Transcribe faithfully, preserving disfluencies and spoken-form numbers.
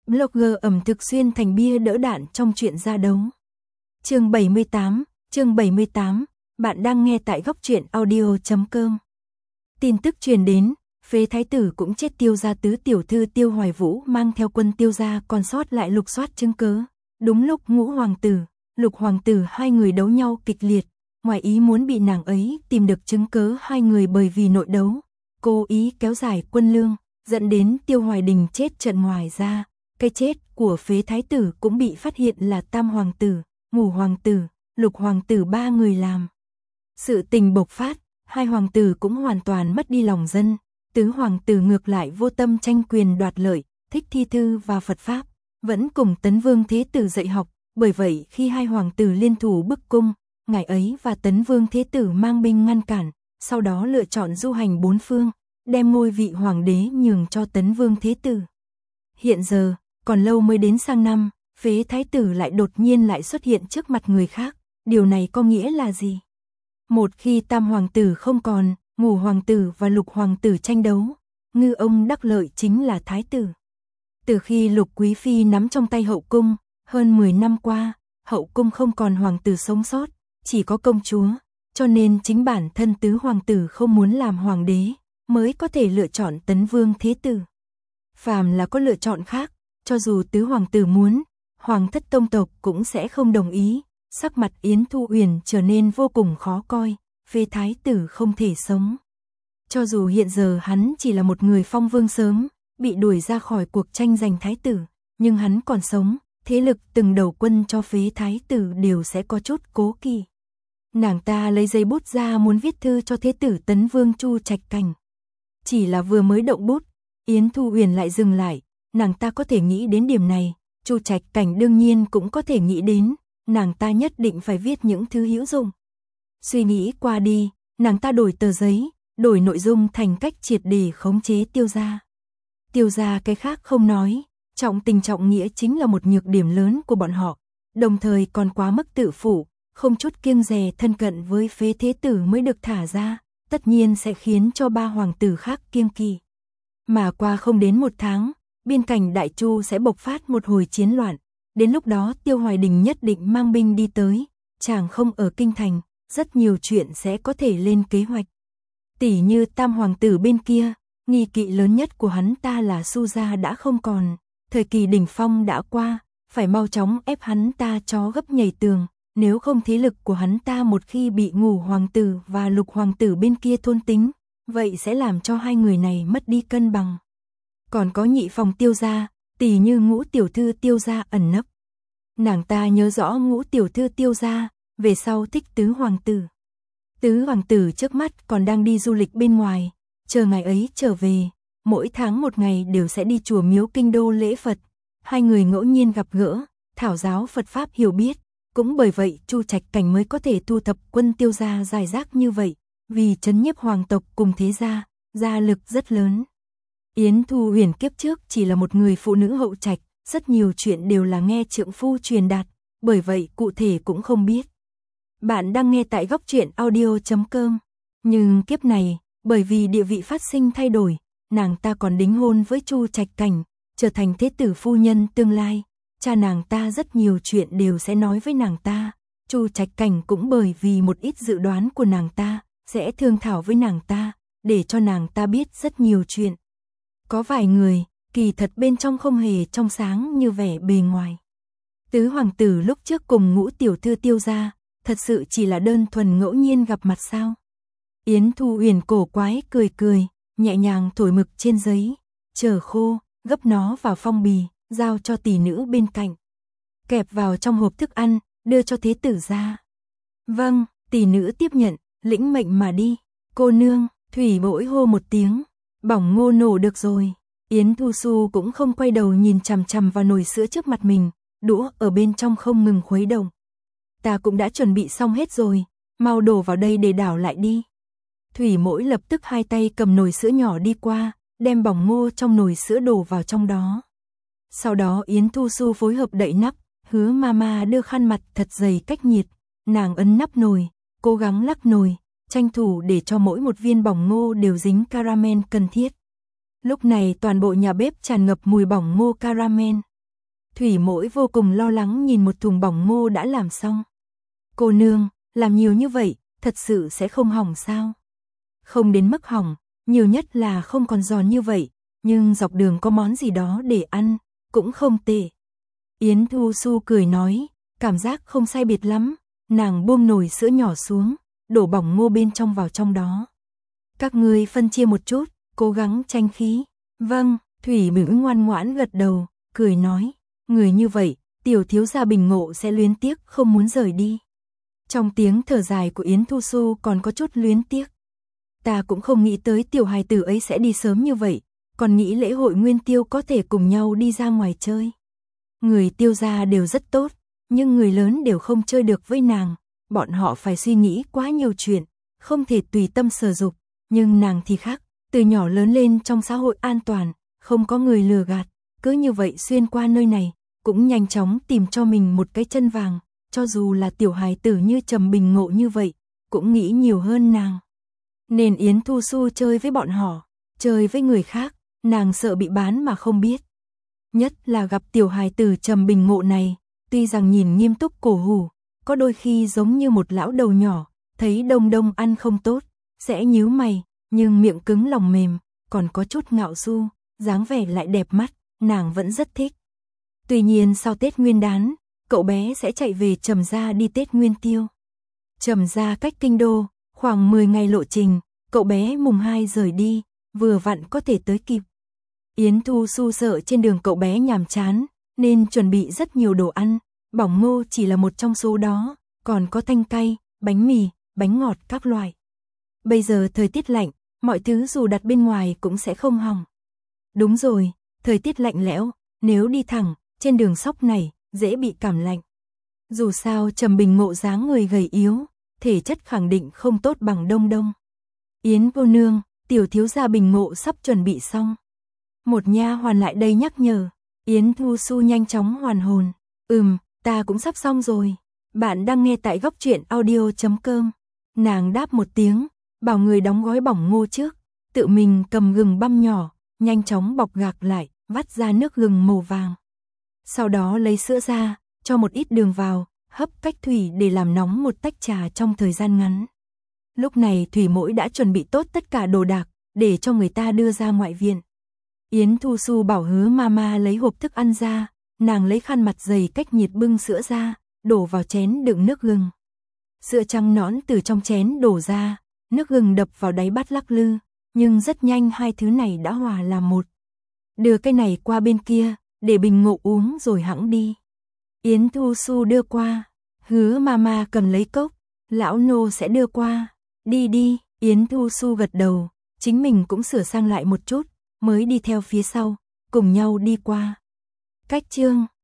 Blogger ẩm thực xuyên thành bia đỡ đạn trong chuyện ra đấu. Chương bảy mươi tám, chương bảy mươi tám, bạn đang nghe tại góc truyện audio chấm com. Tin tức truyền đến, Phế Thái Tử cũng chết. Tiêu gia tứ tiểu thư Tiêu Hoài Vũ mang theo quân Tiêu gia còn sót lại lục soát chứng cớ. Đúng lúc Ngũ hoàng tử, Lục hoàng tử hai người đấu nhau kịch liệt, ngoài ý muốn bị nàng ấy tìm được chứng cớ hai người bởi vì nội đấu, cố ý kéo dài quân lương, dẫn đến Tiêu Hoài Đình chết trận. Ngoài ra, cái chết của Phế Thái Tử cũng bị phát hiện là Tam hoàng tử, Ngũ hoàng tử, Lục hoàng tử ba người làm. Sự tình bộc phát, hai hoàng tử cũng hoàn toàn mất đi lòng dân, tứ hoàng tử ngược lại vô tâm tranh quyền đoạt lợi, thích thi thư và Phật pháp, vẫn cùng Tấn Vương Thế Tử dạy học. Bởi vậy khi hai hoàng tử liên thủ bức cung, ngài ấy và Tấn Vương Thế Tử mang binh ngăn cản, sau đó lựa chọn du hành bốn phương, đem ngôi vị hoàng đế nhường cho Tấn Vương Thế Tử. Hiện giờ, còn lâu mới đến sang năm, Phế Thái Tử lại đột nhiên lại xuất hiện trước mặt người khác, điều này có nghĩa là gì? Một khi Tam hoàng tử không còn, Ngũ hoàng tử và Lục hoàng tử tranh đấu, ngư ông đắc lợi chính là Thái tử. Từ khi Lục quý phi nắm trong tay hậu cung, hơn mười năm qua, hậu cung không còn hoàng tử sống sót, chỉ có công chúa, cho nên chính bản thân tứ hoàng tử không muốn làm hoàng đế, mới có thể lựa chọn Tấn Vương Thế Tử. Phàm là có lựa chọn khác, cho dù tứ hoàng tử muốn, hoàng thất tông tộc cũng sẽ không đồng ý. Sắc mặt Yến Thu Uyển trở nên vô cùng khó coi, Phế Thái Tử không thể sống. Cho dù hiện giờ hắn chỉ là một người phong vương sớm, bị đuổi ra khỏi cuộc tranh giành thái tử, nhưng hắn còn sống, thế lực từng đầu quân cho Phế Thái Tử đều sẽ có chút cố kỵ. Nàng ta lấy giấy bút ra muốn viết thư cho Thế Tử Tấn Vương Chu Trạch Cảnh. Chỉ là vừa mới động bút, Yến Thu Uyển lại dừng lại, nàng ta có thể nghĩ đến điểm này, Chu Trạch Cảnh đương nhiên cũng có thể nghĩ đến, nàng ta nhất định phải viết những thứ hữu dụng. Suy nghĩ qua đi, nàng ta đổi tờ giấy, đổi nội dung thành cách triệt để khống chế Tiêu gia. Tiêu gia cái khác không nói, trọng tình trọng nghĩa chính là một nhược điểm lớn của bọn họ, đồng thời còn quá mức tự phụ, không chút kiêng dè thân cận với Phế Thế Tử mới được thả ra, tất nhiên sẽ khiến cho ba hoàng tử khác kiêng kỵ. Mà qua không đến một tháng, biên cảnh Đại Chu sẽ bộc phát một hồi chiến loạn, đến lúc đó Tiêu Hoài Đình nhất định mang binh đi tới, chàng không ở kinh thành, rất nhiều chuyện sẽ có thể lên kế hoạch. Tỷ như Tam hoàng tử bên kia, nghi kỵ lớn nhất của hắn ta là Su gia đã không còn, thời kỳ đỉnh phong đã qua, phải mau chóng ép hắn ta chó gấp nhảy tường, nếu không thế lực của hắn ta một khi bị Ngũ hoàng tử và Lục hoàng tử bên kia thôn tính, vậy sẽ làm cho hai người này mất đi cân bằng. Còn có nhị phòng Tiêu gia, tỷ như Ngũ tiểu thư Tiêu gia ẩn nấp. Nàng ta nhớ rõ Ngũ tiểu thư Tiêu gia, về sau thích tứ hoàng tử. Tứ hoàng tử trước mắt còn đang đi du lịch bên ngoài, chờ ngày ấy trở về, mỗi tháng một ngày đều sẽ đi chùa miếu kinh đô lễ Phật. Hai người ngẫu nhiên gặp gỡ, thảo giáo Phật pháp hiểu biết, cũng bởi vậy Chu Trạch Cảnh mới có thể thu thập quân Tiêu gia dài rác như vậy, vì trấn nhiếp hoàng tộc cùng thế gia, gia lực rất lớn. Yến Thu Uyển kiếp trước chỉ là một người phụ nữ hậu trạch, rất nhiều chuyện đều là nghe trượng phu truyền đạt, bởi vậy cụ thể cũng không biết. Bạn đang nghe tại góc truyện audio chấm com. Nhưng kiếp này, bởi vì địa vị phát sinh thay đổi, nàng ta còn đính hôn với Chu Trạch Cảnh, trở thành thế tử phu nhân tương lai. Cha nàng ta rất nhiều chuyện đều sẽ nói với nàng ta. Chu Trạch Cảnh cũng bởi vì một ít dự đoán của nàng ta, sẽ thương thảo với nàng ta, để cho nàng ta biết rất nhiều chuyện. Có vài người, kỳ thật bên trong không hề trong sáng như vẻ bề ngoài. Tứ hoàng tử lúc trước cùng Ngũ tiểu thư Tiêu gia, thật sự chỉ là đơn thuần ngẫu nhiên gặp mặt sao? Yến Thu Uyển cổ quái cười cười, nhẹ nhàng thổi mực trên giấy, chờ khô, gấp nó vào phong bì, giao cho tỷ nữ bên cạnh. Kẹp vào trong hộp thức ăn, đưa cho Thế Tử ra. Vâng, tỷ nữ tiếp nhận, lĩnh mệnh mà đi. Cô nương, Thủy Bỗi hô một tiếng, bỏng ngô nổ được rồi. Yến Thu Xu cũng không quay đầu nhìn chằm chằm vào nồi sữa trước mặt mình, đũa ở bên trong không ngừng khuấy động. Ta cũng đã chuẩn bị xong hết rồi, mau đổ vào đây để đảo lại đi. Thủy Mỗi lập tức hai tay cầm nồi sữa nhỏ đi qua, đem bỏng ngô trong nồi sữa đổ vào trong đó. Sau đó Yến Thu Xu phối hợp đậy nắp, Hứa Mama đưa khăn mặt thật dày cách nhiệt, nàng ấn nắp nồi, cố gắng lắc nồi, tranh thủ để cho mỗi một viên bỏng ngô đều dính caramel cần thiết. Lúc này toàn bộ nhà bếp tràn ngập mùi bỏng ngô caramel, Thủy Mỗi vô cùng lo lắng nhìn một thùng bỏng ngô đã làm xong. Cô nương, làm nhiều như vậy, thật sự sẽ không hỏng sao? Không đến mức hỏng, nhiều nhất là không còn giòn như vậy, nhưng dọc đường có món gì đó để ăn, cũng không tệ. Yến Thu Xu cười nói, cảm giác không sai biệt lắm, nàng buông nồi sữa nhỏ xuống, đổ bỏng ngô bên trong vào trong đó. Các ngươi phân chia một chút, cố gắng tranh khí. Vâng, Thủy Mữ ngoan ngoãn gật đầu, cười nói, người như vậy, tiểu thiếu gia Bình Ngộ sẽ luyến tiếc không muốn rời đi. Trong tiếng thở dài của Yến Thu Xu còn có chút luyến tiếc. Ta cũng không nghĩ tới tiểu hài tử ấy sẽ đi sớm như vậy, còn nghĩ lễ hội Nguyên Tiêu có thể cùng nhau đi ra ngoài chơi. Người Tiêu gia đều rất tốt, nhưng người lớn đều không chơi được với nàng, bọn họ phải suy nghĩ quá nhiều chuyện, không thể tùy tâm sở dục, nhưng nàng thì khác, từ nhỏ lớn lên trong xã hội an toàn, không có người lừa gạt, cứ như vậy xuyên qua nơi này, cũng nhanh chóng tìm cho mình một cái chân vàng, cho dù là tiểu hài tử như Trầm Bình Ngộ như vậy, cũng nghĩ nhiều hơn nàng. Nên Yến Thu Xu chơi với bọn họ, chơi với người khác, nàng sợ bị bán mà không biết. Nhất là gặp tiểu hài tử Trầm Bình Ngộ này, tuy rằng nhìn nghiêm túc cổ hủ, có đôi khi giống như một lão đầu nhỏ, thấy đông đông ăn không tốt, sẽ nhíu mày, nhưng miệng cứng lòng mềm, còn có chút ngạo du, dáng vẻ lại đẹp mắt, nàng vẫn rất thích. Tuy nhiên sau Tết Nguyên Đán, cậu bé sẽ chạy về Trầm gia đi Tết Nguyên Tiêu. Trầm gia cách kinh đô, khoảng mười ngày lộ trình, cậu bé mùng hai rời đi, vừa vặn có thể tới kịp. Yến Thu Xu sợ trên đường cậu bé nhàm chán, nên chuẩn bị rất nhiều đồ ăn, bỏng ngô chỉ là một trong số đó, còn có thanh cay, bánh mì, bánh ngọt các loại. Bây giờ thời tiết lạnh, mọi thứ dù đặt bên ngoài cũng sẽ không hỏng. Đúng rồi, thời tiết lạnh lẽo, nếu đi thẳng, trên đường sóc này, dễ bị cảm lạnh. Dù sao Trầm Bình Ngộ dáng người gầy yếu, thể chất khẳng định không tốt bằng Đông Đông. Yến cô nương, tiểu thiếu gia Bình Ngộ sắp chuẩn bị xong. Một nha hoàn lại đây nhắc nhở, Yến Thu Xu nhanh chóng hoàn hồn. Ừm, ta cũng sắp xong rồi. Bạn đang nghe tại góc truyện audio chấm com. Nàng đáp một tiếng, bảo người đóng gói bỏng ngô trước, tự mình cầm gừng băm nhỏ, nhanh chóng bọc gạc lại, vắt ra nước gừng màu vàng. Sau đó lấy sữa ra, cho một ít đường vào, hấp cách thủy để làm nóng một tách trà trong thời gian ngắn. Lúc này Thủy Mỗi đã chuẩn bị tốt tất cả đồ đạc, để cho người ta đưa ra ngoại viện. Yến Thu Xu bảo Hứa Mama lấy hộp thức ăn ra, nàng lấy khăn mặt dày cách nhiệt bưng sữa ra, đổ vào chén đựng nước gừng. Sữa trắng nõn từ trong chén đổ ra, nước gừng đập vào đáy bát lắc lư, nhưng rất nhanh hai thứ này đã hòa làm một. Đưa cái này qua bên kia, để Bình Ngộ uống rồi hẵng đi. Yến Thu Xu đưa qua, Hứa Mama cầm lấy cốc, lão nô sẽ đưa qua. Đi đi, Yến Thu Xu gật đầu, chính mình cũng sửa sang lại một chút, mới đi theo phía sau, cùng nhau đi qua. Cách chương